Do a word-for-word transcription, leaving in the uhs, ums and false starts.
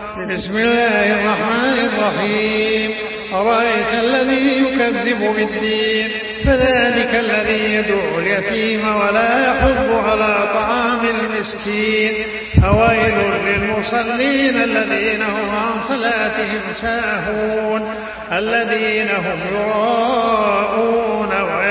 بسم الله الرحمن الرحيم. أرأيت الذي يكذب بالدين فذلك الذي يدعو اليتيم ولا يحض على طعام المسكين. فويل للمصلين الذين هم عن صلاتهم ساهون الذين هم يراءون